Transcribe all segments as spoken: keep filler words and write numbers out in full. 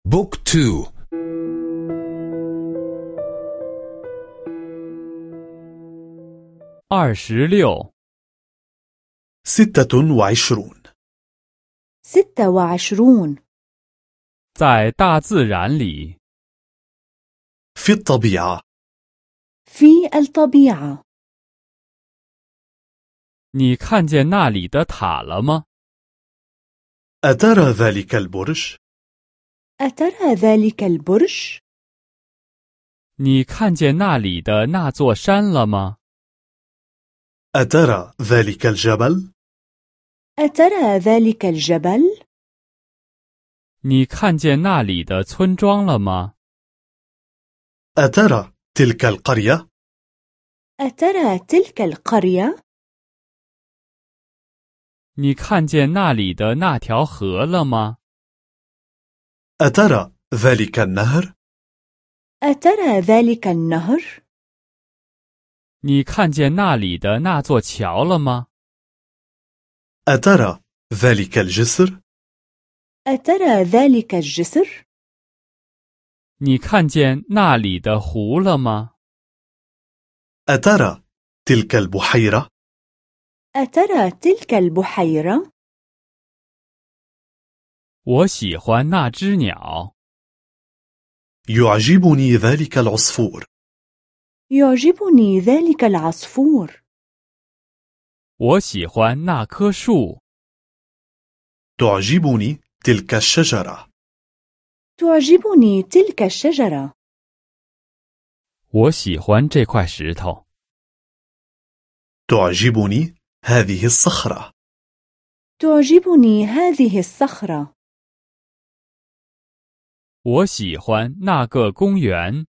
بوك تو. 二十六， ستة وعشرون. ستة وعشرون. 在大自然里， في الطبيعة. في الطبيعة. 你看见那里的塔了吗？ أترى ذلك البرج؟ أترى ذلك البرج؟ 你看见那里的那座山了吗？ أترى ذلك الجبل؟ أترى ذلك الجبل؟ 你看见那里的村庄了吗？ أترى تلك القرية؟ أترى تلك القرية؟ 你看见那里的那条河了吗？ أترى ذلك النهر؟ أترى ذلك النهر؟ 你看见那里的那座桥了吗？ أترى ذلك الجسر؟ أترى ذلك الجسر؟ 你看见那里的湖了吗？ أترى تلك البحيرة؟ أترى تلك البحيرة؟ 我喜欢那只鸟。 يعجبني ذلك العصفور. يعجبني ذلك العصفور. 我喜欢那棵树。 تعجبني تلك الشجرة. تعجبني تلك الشجرة. 我喜欢这块石头。 تعجبني هذه الصخرة. تعجبني هذه الصخرة. 我喜欢那个公园。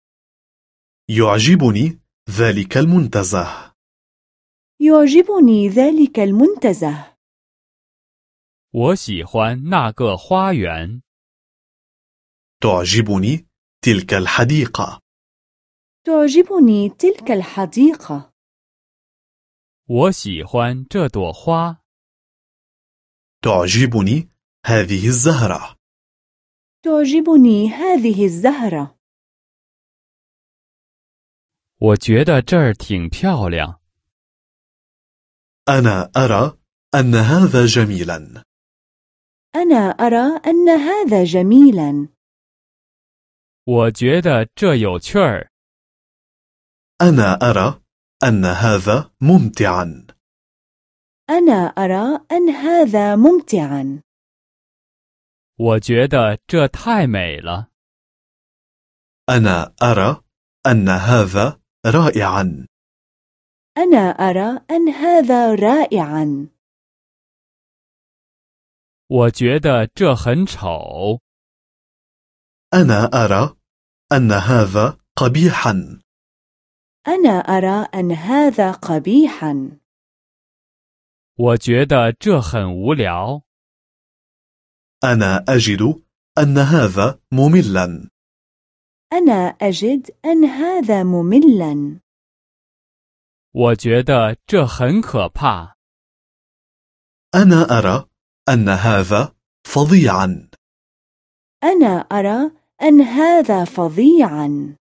يعجبني ذلك المنتزه. يعجبني ذلك المنتزه. 我喜欢那个花园。 تعجبني تلك الحديقة. تعجبني تلك الحديقة. 我喜欢这朵花。 تعجبني هذه الزهرة. تعجبني هذه الزهرة. 我觉得这儿挺漂亮。 أنا أرى أن هذا جميلا. أنا أرى أن هذا جميلا. 我觉得这有趣儿。 أنا أرى أن هذا ممتعا. أنا أرى أن هذا ممتعا. 我觉得这太美了。 أنا أرى أن هذا رائعا. أنا أرى أن هذا رائعا. 我觉得这很丑。 أنا أرى أن هذا قبيحا. أنا أرى أن هذا قبيحا. 我觉得这很无聊。 أنا أجد أن هذا مملا. أنا أجد أن هذا مملا. 我觉得这很可怕。 أنا أرى أن هذا فظيعا. أنا أرى أن هذا فظيعا.